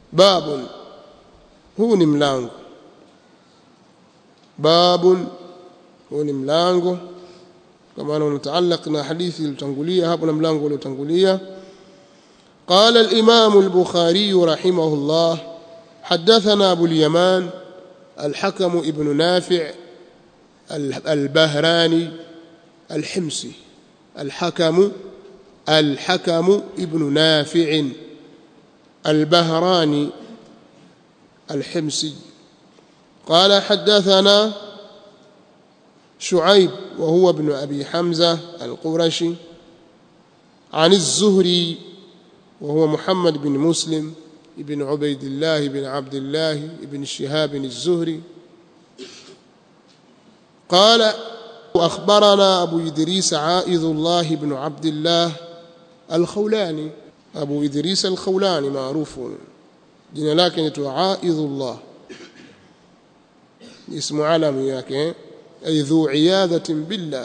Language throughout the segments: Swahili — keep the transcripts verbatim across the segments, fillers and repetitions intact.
babun, huu ni mlango. Babun, huu ni mlango, kwa maana unataalaq na hadithi iliyotangulia hapo na mlango uliotangulia. قال الإمام البخاري رحمه الله حدثنا أبو اليمان الحكم ابن نافع البهراني الحمصي. الحكم الحكم ابن نافع البهراني الحمصي قال حدثنا شعيب وهو ابن أبي حمزة القرشي عن الزهري وهو محمد بن مسلم ابن عبيد الله بن عبد الله ابن شهاب الزهري قال وأخبرنا أبو إدريس عائذ الله بن عبد الله الخولاني. أبو إدريس الخولاني معروف جنا لكن عائذ الله اسم علم yake أي ذو عياذة بالله.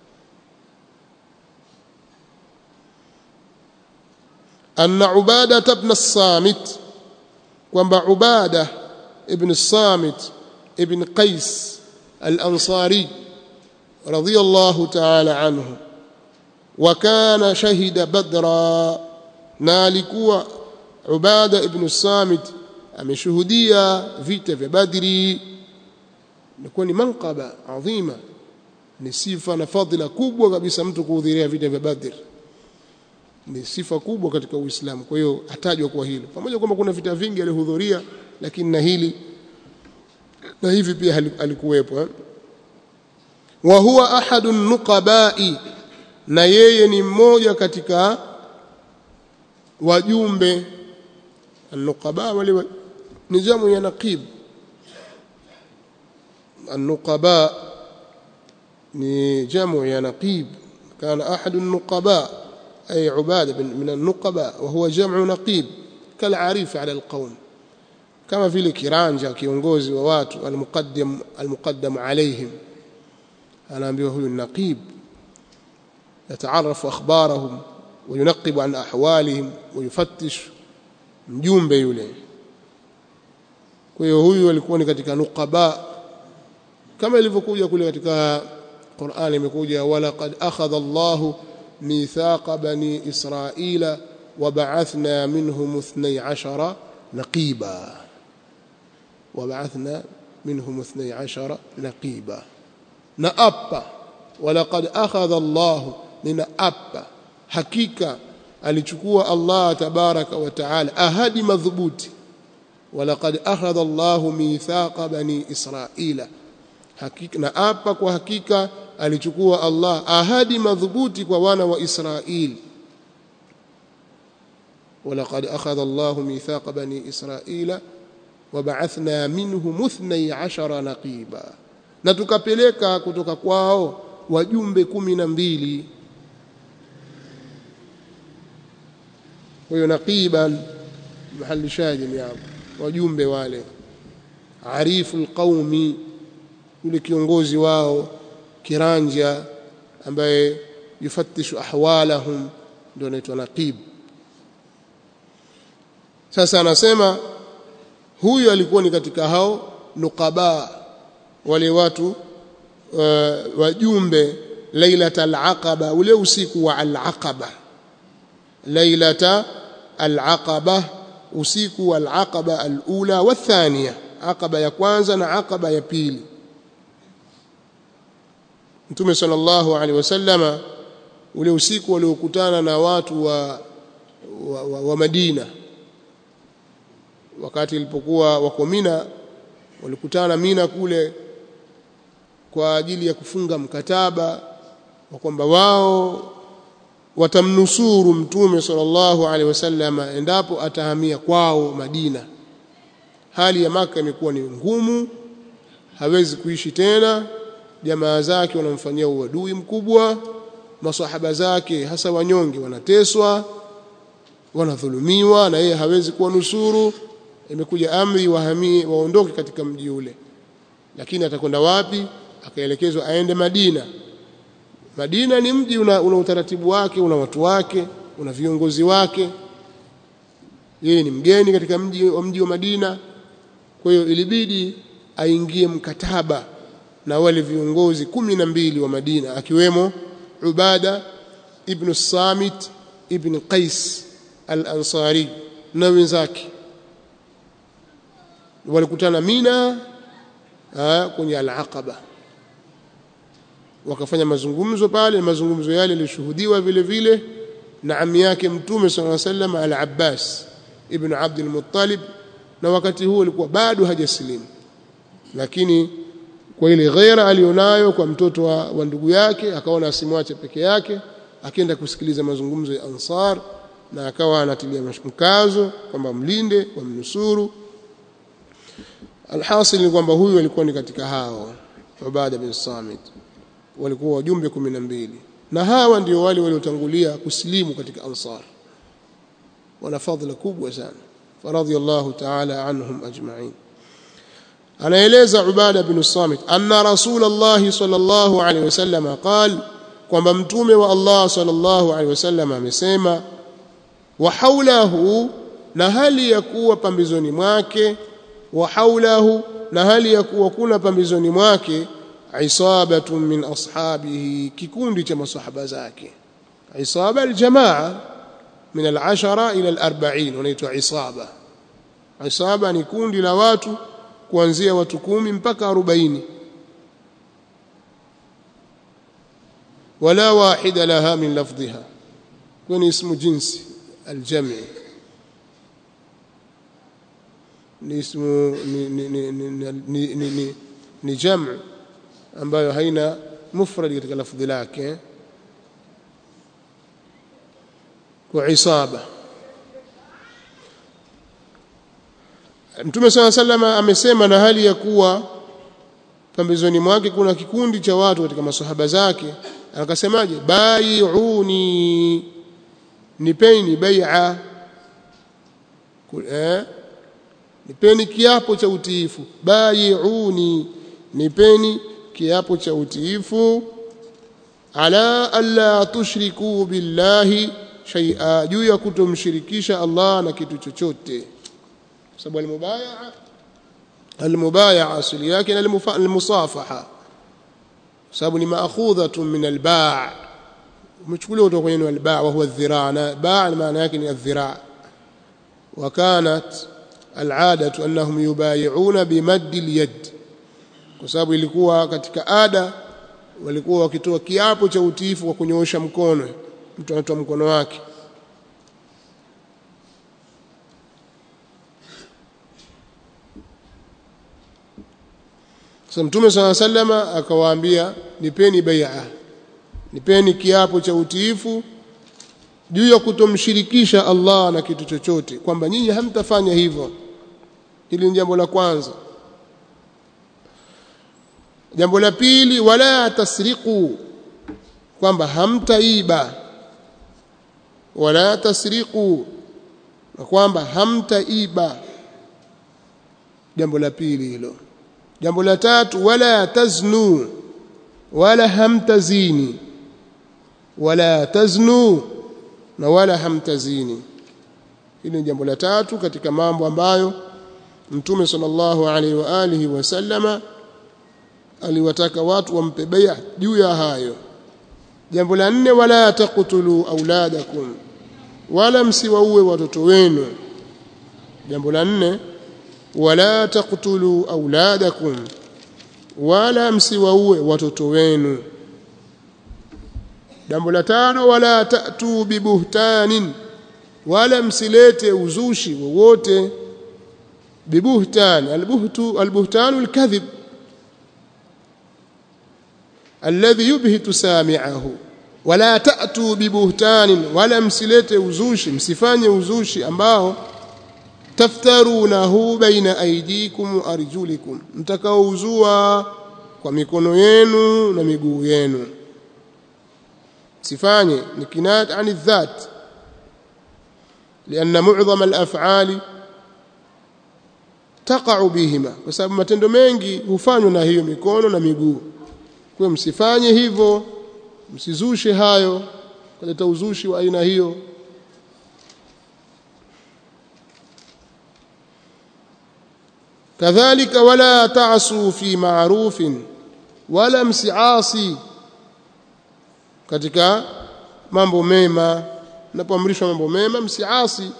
أن عبادة بن الصامت kwamba عبادة ابن الصامت ابن قيس الأنصاري رضي الله تعالى عنه وكان شهد بدرا نالكوا عبادة ابن الصامت ameshuhudia vita vya Badri. Ilikuwa ni manqaba adhima, ni sifa na fadhila kubwa kabisa mtu kuhudhuria vita vya Badr, ni sifa kubwa katika Uislamu. Kwa hiyo atajwa kwa hilo, pamoja kwamba kuna vita vingi alihudhuria, lakini na hili na hivi pia alikuwepo. Wa huwa ahadun nuqabai, na yeye ni mmoja katika wajumbe. An-nuqaba wale ni jamu ya naqib. An-nuqaba ni jamu ya naqib. Kana ahadun nuqaba ay ubada min an-nuqaba wa huwa jam'u naqib kal'arif 'ala al-qawm, kama vile kiranja, kiongozi wa watu, al-muqaddam al-muqaddam alayhim, anaambiwa huyu naqib yataarafu akhbarahum wa yunqib an ahwalihim wa yufattish, mjumbe yule. Kwa hiyo huyu alikuwa ni katika nuqaba, kama ilivyokuja kule katika Qur'an, imekuja wala qad akhadha Allahu mithaqa bani Israila wa ba'athna minhum ithnay ashara naqiba, wa ba'athna minhum ithnay ashara naqiba. Na apa wala qad akhadha Allahu, nina apa hakika alichukua Allah tabaraka wa taala ahadi madhubuti. Wala qad akhadha Allahu mithaqa bani Israila, hakika na apa kwa hakika alichukua Allah ahadi madhubuti kwa wana wa Israeli. Wala qad akhadha Allahu mithaqa bani Israila wa ba'athna minhum ithnay ashara naqiba, na tukapeleka kutoka kwao wajumbe kumi na mbili. Kwa hiyo naqiban mahali shahidi hapo, wajumbe wale. Ariful qaumi, yule kiongozi wao, kiranja ambaye yufattishu ahwalahum, ndio anaitwa naqib. Sasa anasema huyu alikuwa ni katika hao nuqaba, wale watu uh, wajumbe lailatul aqaba, ule usiku wa al-aqaba. Lailata al-aqaba, usiku wa al-aqaba al-ula wa thaniya, aqaba ya kwanza na aqaba ya pili. Mtume sallallahu alaihi wasallama ule usiku waliokutana na watu wa, wa, wa, wa Madina, wakati ilipokuwa wako Mina, walikutana Mina kule kwa ajili ya kufunga mkataba wa kwamba wao watamnusuru Mtume sallallahu alaihi wasallama endapo atahamia kwao Madina. Hali ya Maka imekuwa ni ngumu, hawezi kuishi tena, jamaa zake wanamfanyia uadui mkubwa, masahaba zake hasa wanyonge wanateswa, wanadhulumiwa, na yeye hawezi kuwanusuru. Imekuja amri wahamie, waondoke katika mji ule. Lakini atakwenda wapi? Akaelekezwa aende Madina. Madina ni mji una, una utaratibu wake, una watu wake, una viongozi wake. yeye ni mgeni katika mji wa mji wa Madina. Kwa hiyo ilibidi aingie mkataba na wale viongozi kumi na mbili wa Madina, akiwemo Ubada ibn Samit ibn Qais al-Ansari na wenzake. Walikutana Mina kwenye al-Aqaba, wakafanya mazungumzo pale. Mazungumzo yale yalishuhudiwa vile vile na ammi yake Mtume sallallahu alaihi wasallam al-Abbas ibn Abd al-Muttalib, na wakati huo alikuwa bado hajasilimu, lakini kwa ile ghaira alionayo kwa mtoto wa, wa ndugu yake, akaona asimwache peke yake, akaenda kusikiliza mazungumzo ya Ansar, na akawa anatilia mkazo kwamba mlinde, wamnusuru. Alhasil ni kwamba huyu alikuwa ni katika hao Ubada bin Samit, walikuwa wajumbe kumi na mbili, na hawa ndio wale waliotangulia kusilimu katika Ansar, wana fadhila kubwa sana, faradhiyallahu ta'ala anhum ajma'in. Anaeleza Ubada bin Samit anna Rasulullah sallallahu alaihi wasallam qala, kwamba mtume wa Allah sallallahu alaihi wasallam amesema, wa haulahu, na hali ya kuwa pambizoni mwake, wa haulahu, na hali ya kuwa kuna pambizoni mwake, isabatun min ashabihi, kikundi cha masahaba zake. Isaba aljamaa min alashara ila alarba'in wanaitwa isaba. Isaba ni kundi la watu kuanzia watu kumi mpaka arobaini. Wala wahida laha min lafdhiha, kwani ismu jinsi aljami ni ismu ni ni ni ni, ni, ni, ni jamu ambayo haina mufrad katika lafdhi lake. Kwa isaba, Mtume sallallahu alaihi wasallam amesema, na hali ya kuwa pambizoni mwake kuna kikundi cha watu katika masahaba zake, akasemaje? Bai'uni, nipeni bai'a, eh, nipeni kiapo cha utiifu. Bai'uni, nipeni kiapo cha utiifu. Ala alla tushriku billahi shay'a, juu ya kutomshirikisha Allah na kitu chochote. Sababu al-mubaya'a, al-mubaya'a asili yake ni al-musafaha, sababu ni maakhudhatun min al-ba', umechukuliwa kutoka kwenye al-ba' wa huwa adh-dhira', na ba' maana yake ni adh-dhira'. Wa kanat al-'adatu annahum yubayi'una bimadd al-yad, kwa sababu ilikuwa katika ada walikuwa wakitoa kiapo cha utiifu kwa kunyoosha mkono, mtu anatoa mkono wake. Sasa Mtume sallallahu alaihi wasallam akawaambia, nipeni bai'a, nipeni kiapo cha utiifu juu ya kutomshirikisha Allah na kitu chochote, kwamba nyinyi hamtafanya hivyo. Hili ni jambo la kwanza. Jambo la pili, wala tasriqu, kwamba hamtaiba. Wala tasriqu, kwamba hamtaiba. Jambo la pili hilo. Jambo la tatu, wala taznu, wala hamtazini. Wala taznu, na wala hamtazini. Hili ni jambo la tatu katika mambo ambayo Mtume sallallahu alaihi wa alihi wasallama aliwataka watu wampe bai'a juu ya hayo. Jambo la nne, wala taqtulu auladakum, wala msiwaue watoto wenu. Jambo la nne, wala taqtulu auladakum, wala msiwaue watoto wenu. Jambo la tano, wala ta'tu bibuhtanin, wala msilete uzushi wowote. Bibuhtan, albuhtu albuhtanu alkadhib alladhi yubhitu sami'ahu. Wala ta'tu bibuhtanin, wala msilete uzushi, msifanye uzushi ambao taftarunahu baina aydikum wa arjulikum, mtakaouzua kwa mikono yenu na miguu yenu. Sifanye ni kinat ani dhat, lianna mu'dham al-af'ali taqa'u bihima, kwa sababu matendo mengi hufanywa na hiyo mikono na miguu. Kwa msifanye hivyo, msizushe hayo, kuleta uzushi wa aina hiyo. kadhalika wala ta'su fi ma'rufin, wala msiasi katika mambo mema. Napoamrishwa mambo mema msiasi.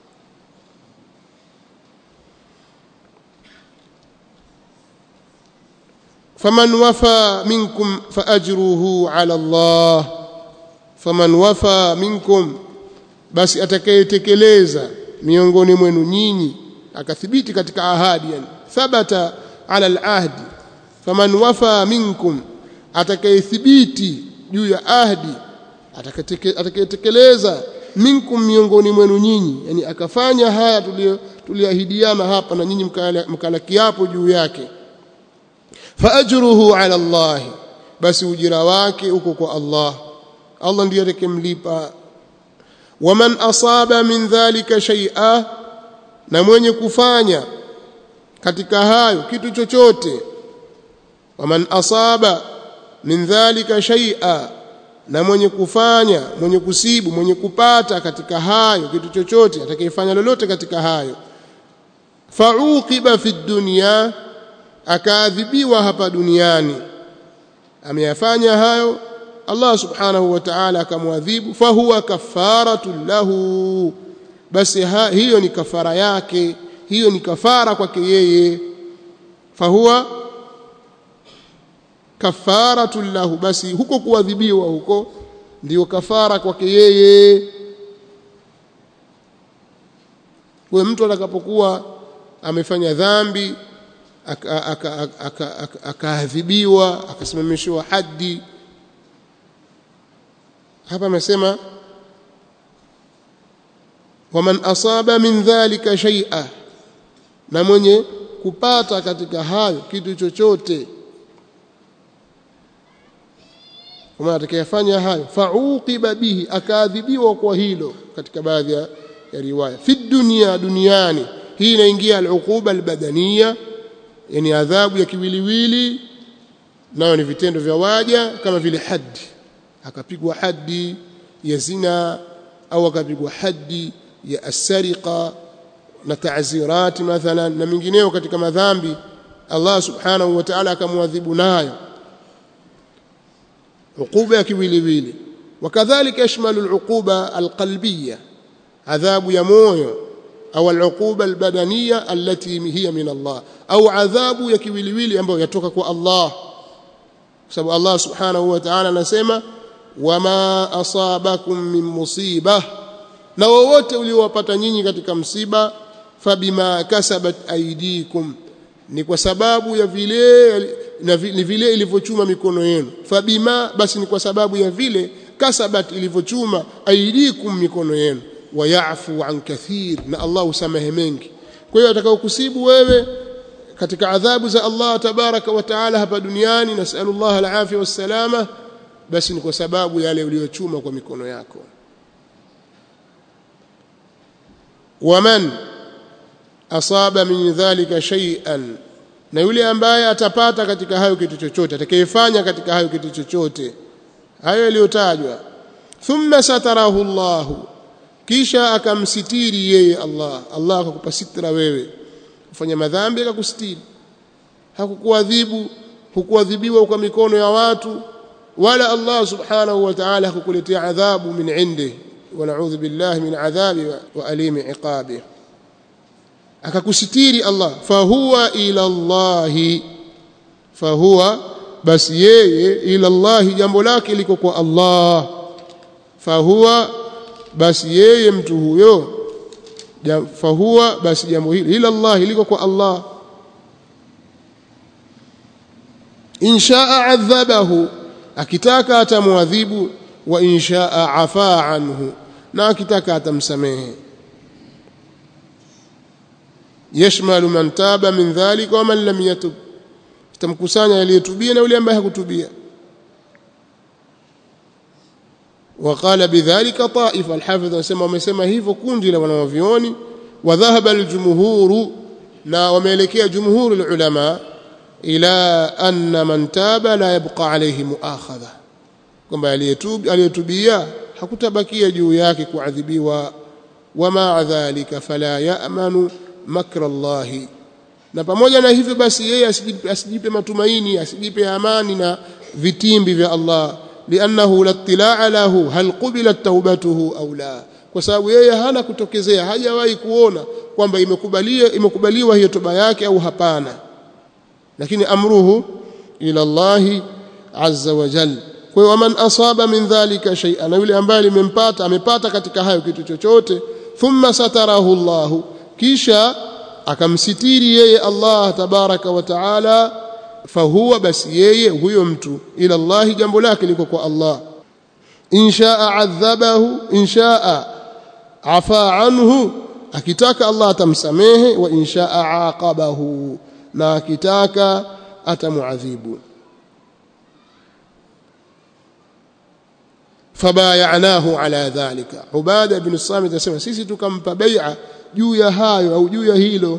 faman wafa minkum faajruhu ala Allah, faman wafa minkum, basi atakayetekeleza miongoni mwenu nyinyi, akathibiti katika ahadi, yani thabata ala al-ahdi. faman wafa minkum, atakayethibiti juu ya ahdi, atakayetekeleza minkum, miongoni mwenu nyinyi, yani akafanya haya tuliahidiana hapa na nyinyi mkala kiapo juu yake, faajruhu ala Allah, basi ujira wake uko kwa Allah, Allah ndiye atakemlipa. waman asaba min dhalika shay'a, na mwenye kufanya katika hayo kitu chochote. waman asaba min dhalika shay'a, na mwenye kufanya, mwenye kusibu, mwenye kupata katika hayo kitu chochote, atakayefanya lolote katika hayo. fauqiba fi dunya, akaadhibiwa hapa duniani, ameyafanya hayo Allah subhanahu wa ta'ala akamwadhibu, fahuwa kafaratu lahu, basi hiyo ni kafara yake, hiyo ni kafara kwake yeye. fahuwa kafaratu lahu, basi huko kuadhibiwa huko ndio kafara kwake yeye. Kwa mtu atakapokuwa amefanya dhambi akaadhibiwa, akasimamishwa haddi, hapa amesema waman asaba min dhalika shay'a, na mwenye kupata katika hayo kitu chochote, kama atakayefanya hayo, fauqiba bihi, akaadhibiwa kwa hilo, katika baadhi ya riwaya fi dunya, duniani. Hii inaingia al-uquba al-badaniya, yani adhabu ya kiwiliwili, nayo ni vitendo vya waja kama vile haddi, akapigwa haddi ya zina, au akapigwa haddi ya asariqa na ta'zirati mathalan, na mingineo katika madhambi Allah subhanahu wa ta'ala akamwadhibu nayo, uquba ya kiwiliwili. wakadhalika yashmalu al-uquba al-qalbiyya, adhabu ya moyo, au al-uquba al-badaniyya allati hiya min Allah, au adhabu ya kiwiliwili ambayo yatoka kwa Allah, kwa sababu Allah subhanahu wa ta'ala anasema wama asabakum min musibah, na wowote uliowapata nyinyi katika msiba, fabima kasabat aydikum, ni kwa sababu ya vile na vile ilivyochuma mikono yenu. Fabima, basi ni kwa sababu ya vile kasabat, ilivyochuma, aydikum, mikono yenu. Wayafu an kathir, na Allah usamehe mengi. Kwa hiyo atakayokusibu wewe katika adhabu za Allah tabaraka wa taala hapa duniani, nasallallahu al-afia wassalama, basi ni kwa sababu yale uliyochuma kwa mikono yako. waman asaba min dhalika shay'an, na yule ambaye atapata katika hayo kitu chochote, atakayefanya katika hayo kitu chochote, hayo yaliyotajwa. thumma satarahu Allah, kisha akamsitiri yeye Allah, Allah akakupa sitra wewe, kufanya madhambi akakusitiri, hakukuadhibu, hukuadhibiwa kwa mikono ya watu, wala Allah subhanahu wa ta'ala hakukuletea adhabu min indi, wa na'udhu billahi min adhabi wa alimi iqabi, akakusitiri Allah. fahuwa ila Allah, fahuwa, basi yeye, ila Allah, jambo lake liko kwa Allah. fahuwa, basi yeye mtu huyo, fahuwa, basi jambo hili, ila Allah, liko kwa Allah. inshaa adhabahu, akitaka atamuadhibu, wa inshaa afaa anhu, na akitaka atamsamehe. yashmalu man taba min dhalika wa man lam yatub, tamkusanya aliyetubia na yule ambaye hakutubia. وقال بذلك طائفه, الحافظ anasema wamesema hivyo kundi la wanavyuoni. wa dhahaba al-jumhur, na wameelekea jumhur ulama ila anna man taba la yabqa alayhi muakhadha, kwamba aliyetubia aliyetubia hakutabakia juu yake kuadhibiwa. wama dhalika fala ya'manu makra Allah, na pamoja na hivyo basi yeye asijipe, asijipe matumaini, asijipe amani na vitimbi vya Allah, li'annahu lattilaa lahu hal qubilat taubatuhu au la, kwa sababu yeye hana kutokezea, hajawahi kuona kwamba imekubalia imekubaliwa hiyo toba yake au hapana. Lakini amruhu ila Allah azza wa jalla. Kwa hiyo man asaba min dhalika shay'an, na yule ambaye limempata amepata katika hayo kitu chochote, thumma satarahu Allah, kisha akamsitiri yeye Allah tabaraka wa taala, fahuwa, basi yeye huyo mtu, ila Allah, jambo lake liko kwa Allah. Inshaa adhabahu, inshaa afa anhu, akitaka Allah atamsamehe, wa inshaa aqabahu, na akitaka atamuadhibu. fabayanahu ala dhalika. Ubada ibn Samit anasema sisi tukampa bai'a juu ya hayo au juu ya hilo,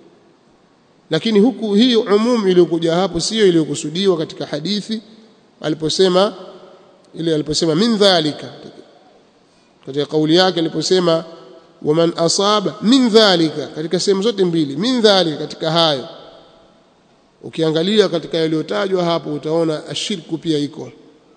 lakini huku hii umum iliyokuja hapo sio iliyokusudiwa katika hadithi aliposema ile aliposema min dhalika, katika kauli yake aliposema waman asaba min dhalika, katika sehemu zote mbili min dhalika, katika hayo. Ukiangalia katika yaliyotajwa hapo utaona ashirku pia iko,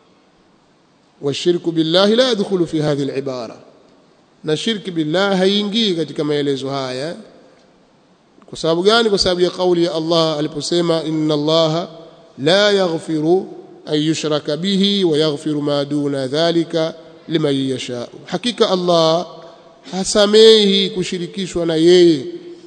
washirku billahi la yadkhulu fi hadhihi al-ibara, na shirki billah haingii katika maelezo haya. Kwa sababu gani? Kwa sababu ya kauli ya Allah aliposema inna Allaha la yaghfiru an yushraka bihi wa yaghfiru ma duna dhalika liman yasha, hakika Allah hasamehi kushirikishwa na yeye,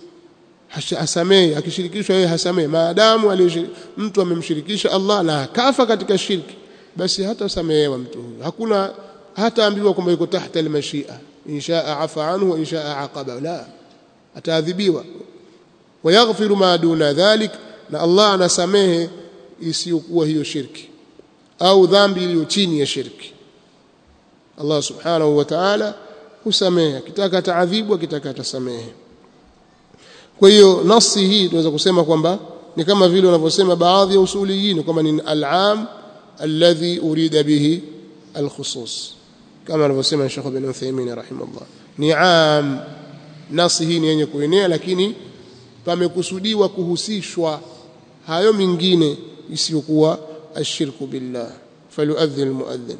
hasamehi akishirikishwa yeye, hasamehi maadamu mtu amemshirikisha Allah na akafa katika shirki, basi hata samehewa mtu huyo, hakuna hata ambiwa kwamba yuko tahta al-mashia, inshaa afa anhu wa inshaa aqaba, la, ataadhibiwa. Wa yaghfiru ma duna dhalik, na Allah anasamehe isiyokuwa hiyo shirki au dhambi iliyo chini ya shirki. Allah subhanahu wa ta'ala husamehe, akitaka taadhibu, akitaka atasamehe. Kwa hiyo nasi hii tunaweza kusema kwamba ni kama vile wanavyosema baadhi ya usuliyin kwamba ni al-aam alladhi urida bihi al-khusus, kama anavyosema Sheikh Ibn Uthaymeen rahimahullah, ni aam, nasi hii ni yenye kuenea, lakini pamekusudiwa kuhusishwa hayo mingine isiyokuwa ashirku billah. falyuadhdhin almuadhdhin.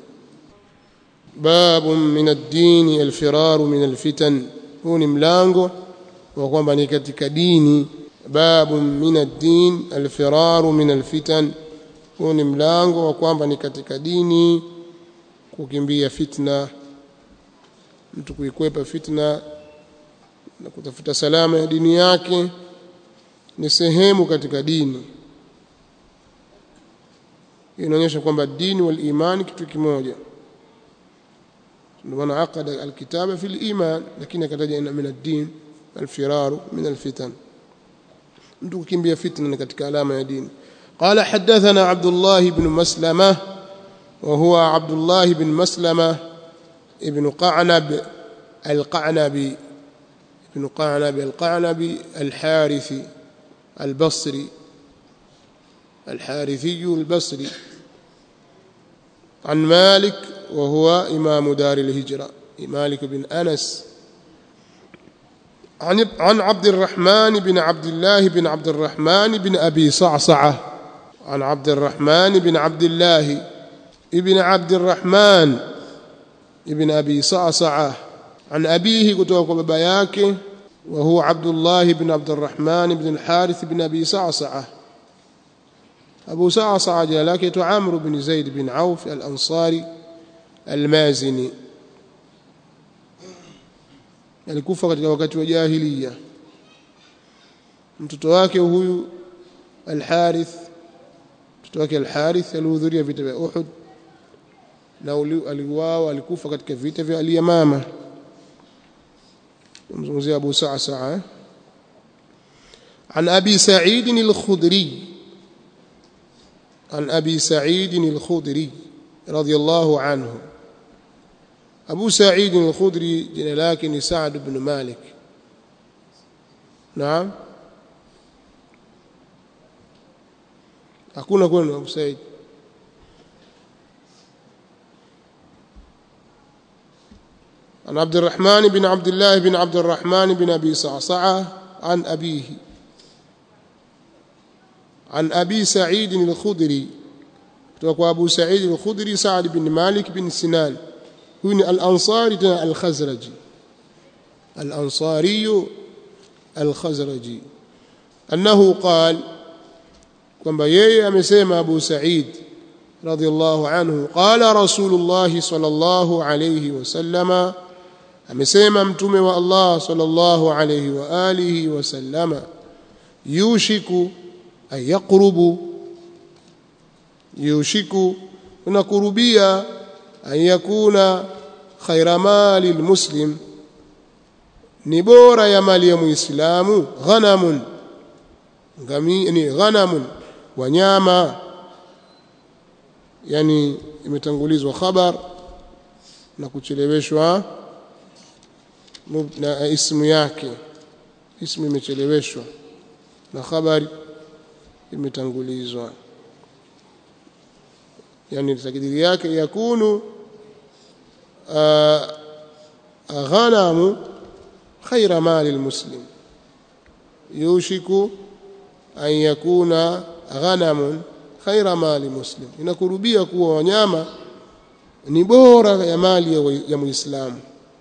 Babun min ad-din al-firar min al-fitan, huu ni mlango wa kwamba ni katika dini. Babun min ad-din al-firar min al-fitan, huu ni mlango wa kwamba ni katika dini kukimbia fitna, mtu kuikwepa fitna na kutafuta salama ya dini yake ni sehemu katika dini. Inaonyesha kwamba dini wal imani kitu kimoja. Ndio maana aqada alkitaba fil iman, lakini akataja ina min ad-din al-firaru min al-fitan, mtu kukimbia fitna ni katika alama ya dini. قال حدثنا عبد الله بن مسلمة وهو عبد الله بن مسلمة ابن قعنب القعنبي ابن قعنب القعنبي الحارثي البصري الحارثي البصري عن مالك وهو إمام دار الهجرة مالك بن أنس عن عن عبد الرحمن بن عبد الله بن عبد الرحمن بن أبي صعصعة عن عبد الرحمن بن عبد الله ابن عبد الرحمن ابن أبي صعصعة عن أبيه kutoka kwa baba yake وهو عبد الله بن عبد الرحمن بن الحارث بن أبي صعصعة. أبو صعصعة جلاله عمرو بن زيد بن عوف الأنصاري المازني, alikufa katika wakati wa jahiliya. Mtoto wake huyu Al-Harith, mtoto wake Al-Harith alihudhuria vita vya Uhud na aliuawa, alikufa katika vita vya Al-Yamama. mzungumzia Abu Sa'sa'a. عن أبي سعيد الخدري عن أبي سعيد الخدري رضي الله عنه. أبو سعيد الخدري لكن سعد بن مالك. نعم أكون أكون أبو سعيد عن عبد الرحمن بن عبد الله بن عبد الرحمن بن أبي صعصعة عن أبيه عن أبي سعيد الخدري توقع أبو سعيد الخدري سعد بن مالك بن سنان هو الأنصاري الخزرجي الأنصاري الخزرجي أنه قال كما يي أمسيما أبو سعيد رضي الله عنه قال رسول الله صلى الله عليه وسلم أمسيما متومي والله صلى الله عليه وآله وسلم يوشك أن يقرب يوشك ونقربيا أن يكون خير مال المسلم نبورا يا مال يا مسلم غنم غمي غنم wanyama yani imetangulizwa khabar na kucheleweshwa na ismu yake ismu imecheleweshwa na khabari imetangulizwa yani takdiri yake yakunu ghanamu khayra mali almuslim yushiku an yakuna ghanamun khayra mali muslim inakurubia kuwa wanyama ni bora ya mali ya muislamu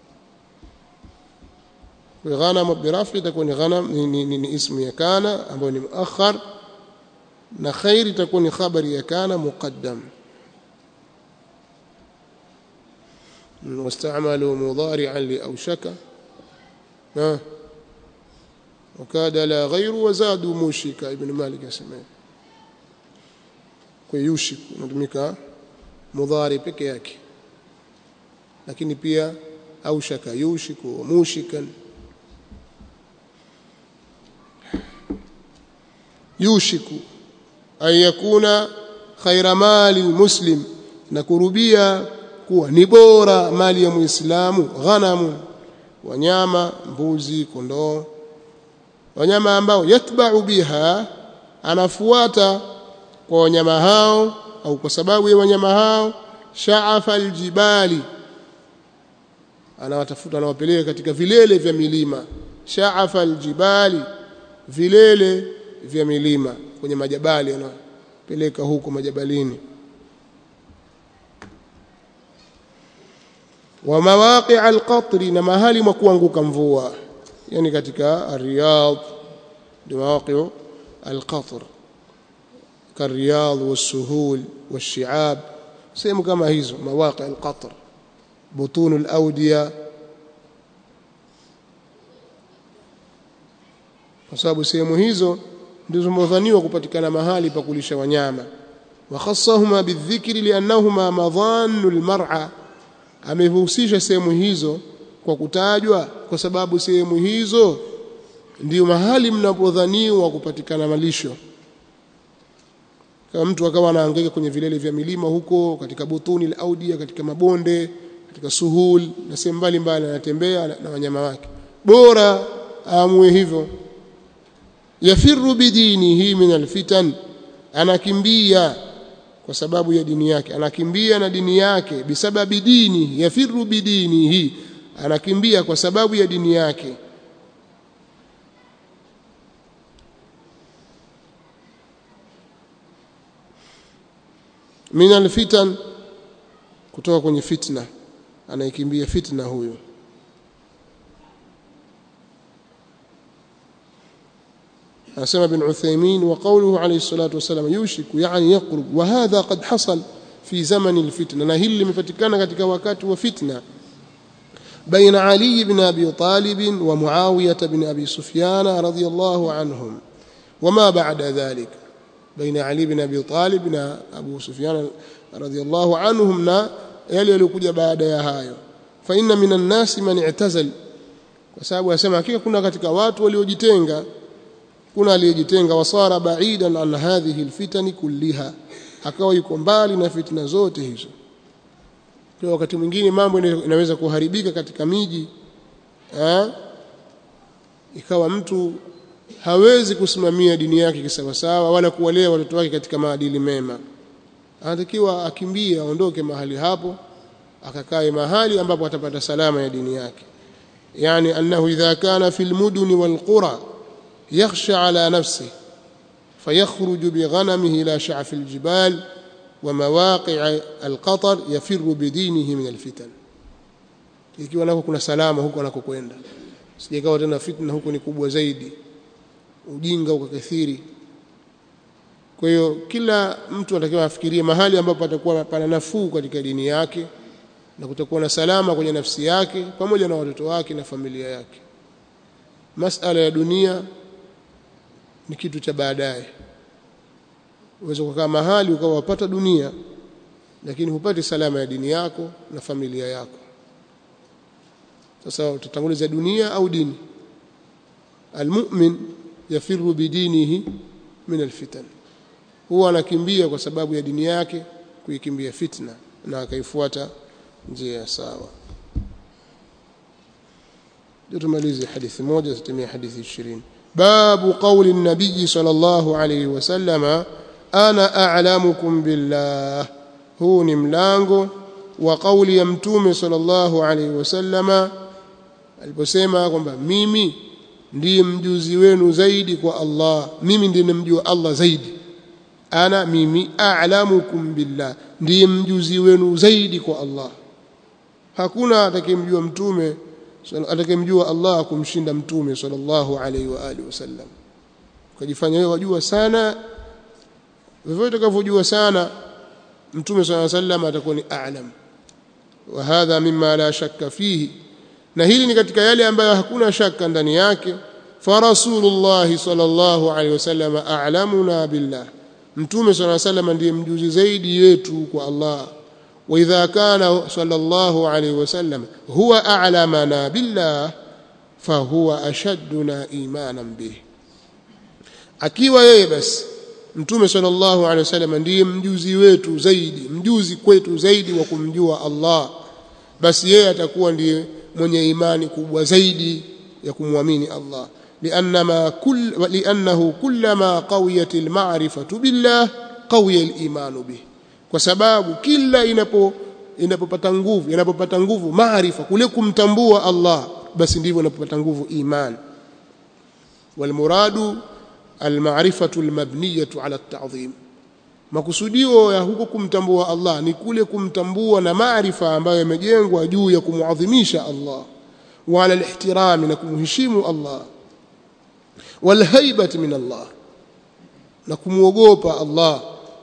ghanam birafi itakuwa ni ghanam ni ismu ya kana ambayo ni muakhar na khair itakuwa ni khabari ya kana muqaddam واستعملوا مضارعا لأوشك ها وكاد لا غير وزادوا موشك ابن مالك يسمى كيوشك نtumika mudhari peke yake lakini pia aushaka yushiku mushikan yushiku ay yakuna khaira mali almuslim na kurubia kuwa ni bora mali ya muislamu ghanamu wanyama mbuzi kondoo wanyama ambao yatba'u biha anafuata kwa wanyama hao au kwa sababu ya wanyama hao sha'afa aljibali anawatafuta anawapeleka katika vilele vya milima sha'afa aljibali vilele vya milima kwenye majabali anapeleka huko majabalini wa mawaqi' alqatri na mahali mwa kuanguka mvua yani katika Riyadh ndio mawaqi' alqatr كالرياض والسهول والشعاب sehemu kama hizo مواقع القطر بطون الأودية kwa sababu sehemu hizo ndizo mwadhaniwa kupatikana mahali pa kulisha wanyama wa khassahuma bidhikri liannahuma madhannu almar'a amehusisha sehemu hizo kwa kutajwa kwa sababu sehemu hizo ndio mahali mnapodhaniwa kupatikana malisho kama mtu akawa anahangaika kwenye vilele vya milima huko katika butuni al-audia katika mabonde katika suhul na sehemu mbalimbali anatembea na wanyama wake bora amue hivyo yafiru bidinihi min alfitan anakimbia kwa sababu ya dini yake anakimbia na dini yake bisababi dini yafiru bidinihi anakimbia kwa sababu ya dini yake min alfitan kutoka kwenye fitna anaikimbia fitna huyo أسمى بن عثيمين وقوله عليه الصلاة والسلام يوشك يعني يقرب وهذا قد حصل في زمن الفتنة نهل مفتكنا katika wakati wa fitna بين علي بن أبي طالب ومعاوية بن أبي سفيان رضي الله عنهم وما بعد ذلك بين علي بن أبي طالب بن أبو سفيان رضي الله عنهم نا يلي يلikuja baada ya hayo فإن من الناس من اعتزل kwa sababu asema hakika kuna katika watu waliojitenga kuna aliyejitenga wasara baidan an hadhihi alfitani kulliha akawa yuko mbali na fitna zote hizo kwa wakati mwingine mambo inaweza kuharibika katika miji eh ikawa mtu hawezi kusimamia dini yake kisawasawa wala kuwalea watoto wake katika maadili mema anatakiwa akimbie aondoke mahali hapo akakae mahali ambapo atapata salama ya dini yake yani annahu idha kana fil muduni wal qura يخشى على نفسه fayakhruju bighanamihi ila sha'fi aljibal wa mawaqi'i alqatar yafirru bidinihi min alfitan. Ikiwa nako kuna salama huko anakokwenda, sijakawa tena fitna huko ni kubwa zaidi, ujinga ukakithiri. Kwa hiyo kila mtu anatakiwa afikirie mahali ambapo atakuwa pana nafuu katika dini yake na kutakuwa na salama kwenye nafsi yake pamoja na watoto wake na familia yake. Masala ya dunia ni kitu cha baadaye. Uweza kukaa mahali ukawa wapata dunia lakini hupati salama ya dini yako na familia yako. Sasa utatanguliza dunia au dini? Almu'min yafiru bidinihi min alfitan, huwa anakimbia kwa sababu ya dini yake kuikimbia fitna na akaifuata njia sawa. Tumalize hadithi moja tutumie hadithi ishirini. Babu qawli an-nabiy sallallahu alayhi wasallama ana a'lamukum billah. Huu ni mlango wa kauli ya mtume sallallahu alayhi wasallama aliposema kwamba mimi ndiye mjuzi wenu zaidi kwa Allah, mimi ndiye nimjua Allah zaidi. Ana mimi a'lamukum billah, ndiye mjuzi wenu zaidi kwa Allah. Hakuna atakayemjua mtume atakayemjua Allah kumshinda mtume sallallahu alayhi wa alihi wasallam. Ukajifanya wewe wajua sana, wewe utakavyojua sana mtume sallallahu alayhi wasallam atakuwa ni a'lam. Wa hadha mimma la shakka fihi, na hili ni katika yale ambayo hakuna shaka ndani yake. Fa rasulullah sallallahu alayhi wasallam a'lamuna billah, mtume sallallahu alayhi wasallam ndiye mjuzi zaidi yetu kwa Allah. Wa idha kana sallallahu alayhi wasallam huwa a'lamana billah fa huwa ashadduna imanan bih, akiwa yeye basi mtume sallallahu alayhi wasallam ndiye mjuzi wetu zaidi, mjuzi kwetu zaidi wa kumjua Allah, basi yeye atakuwa ndiye mwenye imani kubwa zaidi ya kumwamini Allah. lianna kull li'annahu kullama qawiyat al-ma'rifatu billah qawiya al-iman bih, kwa sababu kila inapo inapopata nguvu inapopata nguvu maarifa kule kumtambua Allah, basi ndivyo inapopata nguvu iman. wal muradu al-ma'rifatu al-mabniyatu ala at-ta'zim, makusudio ya huko kumtambua Allah ni kule kumtambua na maarifa ambayo yamejengwa juu ya kumuadhimisha Allah, wa ala al-ihtiram, na kumheshimu Allah, wal haibati min Allah, na kumuogopa Allah.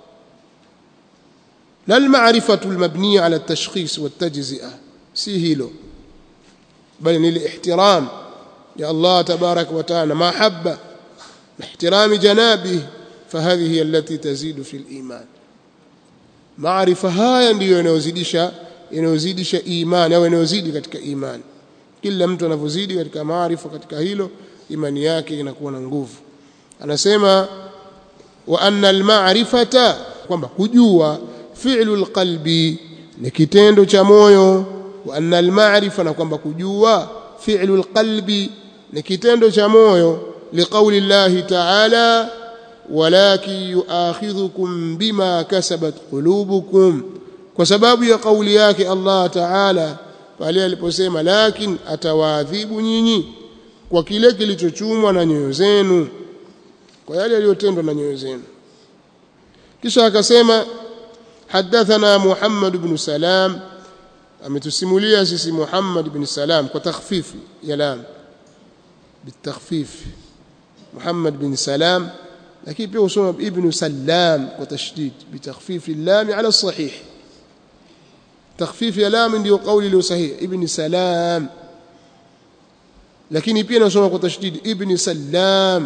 la al-ma'rifatu al-mabniya ala at-tashkhis wa at-tajzi'a, si hilo bali ni al-ihtiram ya Allah tabarak wa ta'ala, mahabba ihtirami janabihi, فهذه هي التي تزيد في الإيمان. maarifa haya ndiyo yanayozidisha yanayozidisha imani au yanayozidi katika imani. Kila mtu anavyozidi katika maarifa katika hilo, imani yake inakuwa na nguvu. Anasema wa anna al-ma'rifata, kwamba kujua fi'lu al-qalbi ni kitendo cha moyo. Wa anna al-ma'rifa, na kwamba kujua fi'lu al-qalbi ni kitendo cha moyo. Liqauli Allah ta'ala walakin yu'akhidhukum bima kasabat qulubukum, kwa sababu ya kauli yake Allah Ta'ala pale aliposema lakin atawaadhibu nyinyi kwa kile kilichochumwa na nyoyo zenu, kwa yale yaliyotendwa na nyoyo zenu. Kisha akasema hadathana Muhammad ibn Salam, ametusimulia sisi Muhammad ibn Salam kwa takhfifi ya lam, bitakhfif Muhammad ibn Salam, lakini pia usoma ibn Salam kwa tashdid bitakhfifi lam ala sahih. takhfifi ya lam ndio kauli iliyo sahihi, ibn Salam, lakini pia nasoma kwa tashdid ibn Salam,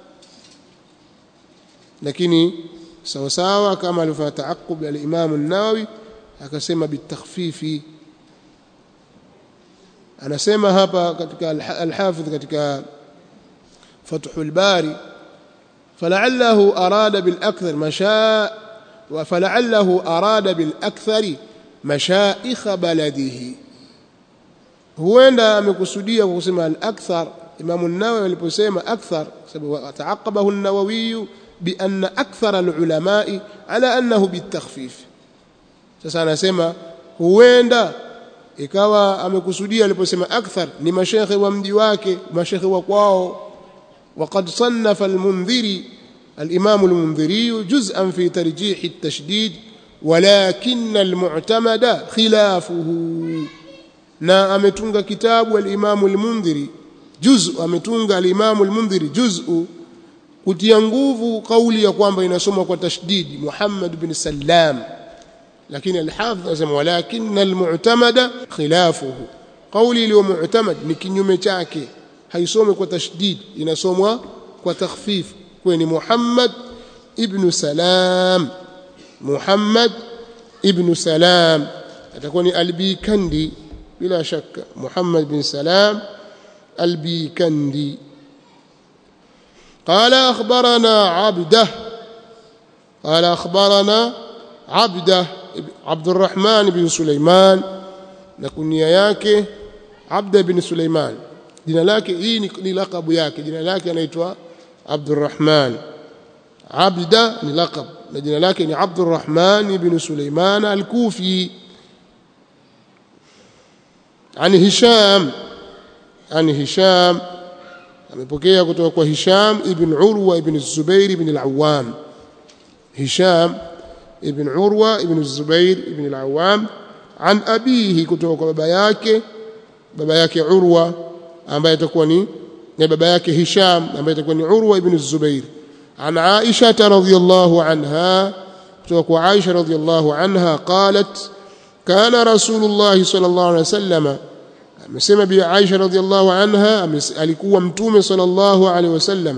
lakini sawa sawa kama alifanya taaqub al-Imam an-Nawawi akasema bitakhfifi. Anasema hapa katika al-Hafidh katika Fathul Bari, فلعله أراد بالأكثر مشاء فلعله أراد بالأكثر مشائخ بلده. huenda amekusudia kwa kusema al-akthar. Imam an-Nawawi aliposema akthar, sababu taaqabahu an-Nawawi bi anna akthar al-ulama ala annahu bitakhfif. Sasa anasema huenda ikawa amekusudia aliposema akthar ni mashaikh wa mji wake, mashaikh wa kwao. وقد صنف المنذري الإمام المنذري جزءا في ترجيح التشديد ولكن المعتمد خلافه na ametunga kitabu al-Imam al-Mundhiri juz'u ametunga al-Imam al-Mundhiri juz'u kutia nguvu kauli ya kwamba inasoma kwa tashdidi Muhammad bin Sallam lakini al-Hafidh anasema walakin al-mu'tamada khilafuhu kauli iliyo mu'tamad ni kinyume chake haisomwi kwa tashdid inasomwa kwa takhfif kwa ni Muhammad ibn Salam Muhammad ibn Salam atakuwa ni al-Bikandi bila shaka Muhammad bin Salam al-Bikandi قال أخبرنا عبده قال أخبرنا عبده عبد الرحمن بن سليمان نكنيا yake عبده بن سليمان jina lake hii ni lakabu yake jina lake anaitwa Abdurrahman Abda ni laqab na jina lake ni Abdurrahman ibn Sulaiman al-Kufi عن هشام عن هشام amepokea kutoka kwa Hisham ibn Urwa ibn Zubair ibn al-Awwam Hisham ibn Urwa ibn Zubair ibn al-Awwam an abihi kutoka kwa baba yake baba yake Urwa ambaye atakuwa ni ni baba yake Hisham ambaye atakuwa ni Urwa ibn Zubair an Aisha radhiyallahu anha kutoka kwa Aisha radhiyallahu anha qalat kana Rasulullah sallallahu alaihi wasallam amesema bi Aisha radhiyallahu anha alikuwa mtume sallallahu alaihi wasallam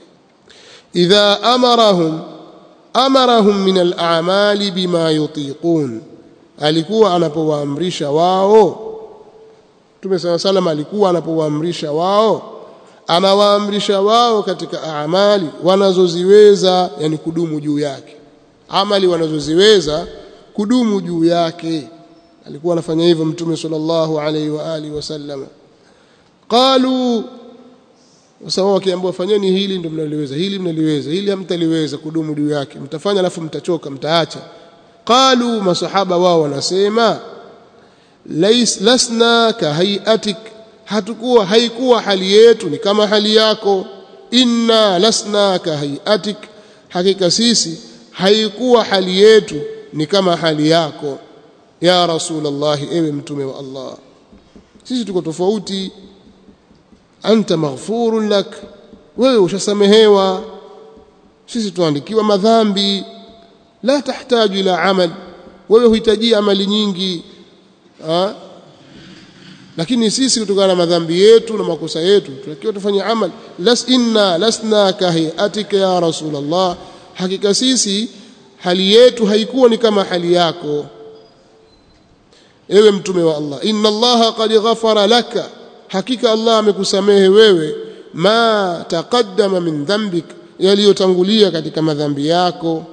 idha amarahum amarahum min al-a'mali bima yutiqun alikuwa anapowaamrisha wao Mtume صلى الله عليه وسلم alikuwa anapowaamrisha wao anawaamrisha wao katika amali wanazoziweza yani kudumu juu yake amali wanazoziweza kudumu juu yake alikuwa anafanya hivyo Mtume sallallahu alayhi wa alihi wasallam qalu wasawa wakiambiwa fanyeni hili ndio mnaliweza hili mnaliweza hili hamtaliweza kudumu juu yake mtafanya alafu mtachoka mtaacha qalu masahaba wao wanasema lais lasna ka hayatik hatakuwa haikuwa hali yetu ni kama hali yako inna lasna ka hayatik hakika sisi haikuwa hali yetu ni kama hali yako ya Rasulullah ewe mtume wa Allah sisi tuko tofauti anta maghfurun lak wewe ushasamehewa sisi tuandikiwa madhambi la tahitaji ila amal wewe huhitaji amali nyingi ha? Lakini sisi kutokana na madhambi yetu na makosa yetu tunatakiwa tufanye amal las inna lasna kahiatika ya Rasulullah hakika sisi hali yetu haikuwa ni kama hali yako ewe mtume wa Allah inna Allah qad ghafara laka hakika Allah amekusamehe wewe ma taqaddama min dhanbik yaliyotangulia katika madhambi yako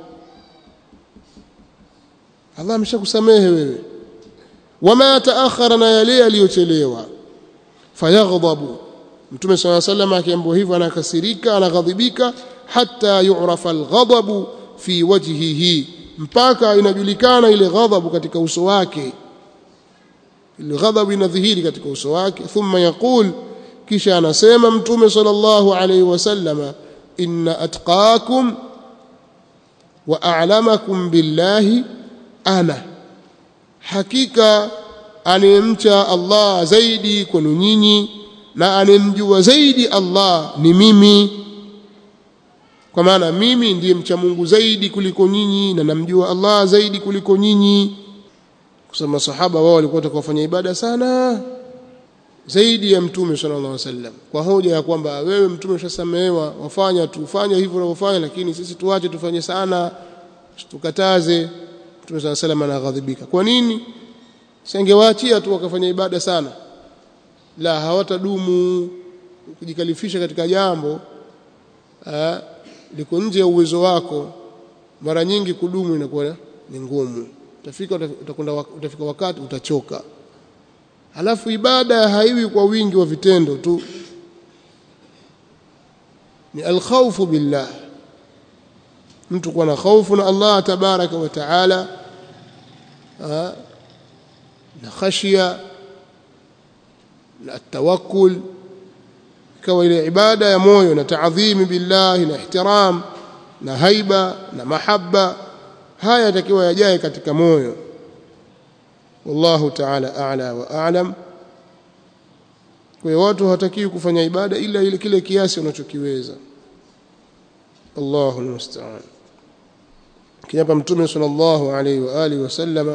Allah ameshakusamehe wewe wama taakhara na yale yaliyochelewa fayaghdabu mtume صلى الله عليه وسلم akiambiwa hivyo anakasirika anaghadhibika hatta yu'rafa alghadabu fi wajhihi mpaka inajulikana ile ghadhabu katika uso wake ile ghadhabu inadhihiri katika uso wake thumma yaqul kisha anasema mtume sallallahu alayhi wasallam inna atqakum wa a'lamakum billahi ana hakika anemcha Allah zaidi kwenu nyinyi na anemjua zaidi Allah ni mimi kwa maana mimi ndiye mcha Mungu zaidi kuliko nyinyi na namjua Allah zaidi kuliko nyinyi kusema sahaba wao walikuwa watakofanya ibada sana zaidi ya mtume sallallahu alaihi wasallam kwa hoja ya kwamba wewe mtume ushasamehewa wafanya tufanye hivyo unavyofanya lakini sisi tuache tufanye sana tukataze mtume sallallahu alaihi wasallam anaghadhibika kwa nini singewaachia tu wakafanya ibada sana la hawatadumu kujikalifisha katika jambo ah liko nje ya uwezo wako mara nyingi kudumu inakuwa ni ngumu utafika utakwenda utafika wakati utachoka halafu ibada haiwi kwa wingi wa vitendo tu ni alkhawfu billah mtu kuwa na hofu na Allah tabaraka wa taala na khashia na tawakkul kwa ile ibada ya moyo na taadhimi billah na ihtiram na haiba na mahaba, haya yatakiwa yajae katika moyo. Wallahu ta'ala a'la wa a'lam. Kwa hiyo watu hawatakiwi kufanya ibada ila ile kile kiasi unachokiweza. Allahu almusta'an. Kiapa Mtume sallallahu alayhi wa alihi wasallam,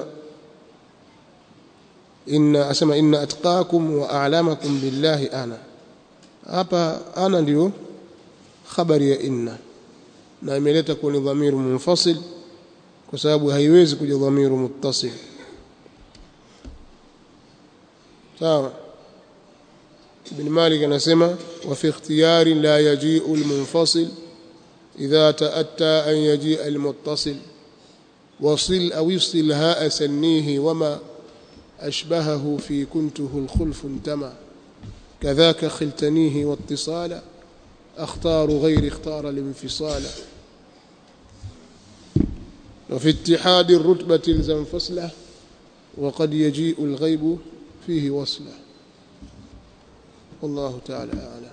inna asema inna atqakum wa a'lamakum billahi ana. Hapa ana ndio khabari ya inna, na imeleta kwa dhamiru munfasil kwa sababu haiwezi kuja dhamiru muttasil. Sawa. Ibn Malik anasema wa fi ikhtiyari la yaji'u al-munfasil idha ta'atta an yaji'a al-muttasil wasil aw yusil ha'a sannihi wama ashbahahu fi kuntuhu al-khulf intama kadhaka khiltanihi wattisala akhtaru ghayri ikhtara al-infisala wa fi ittihad ar-rutbati ilzam faslah wa qad yaji'u al-ghayb fihi wasla. والله تعالى أعلم.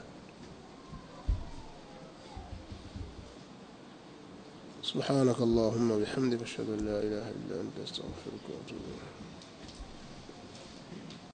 سبحانك اللهم وبحمدك أشهد أن لا إله إلا أنت أستغفرك وأتوب إليك.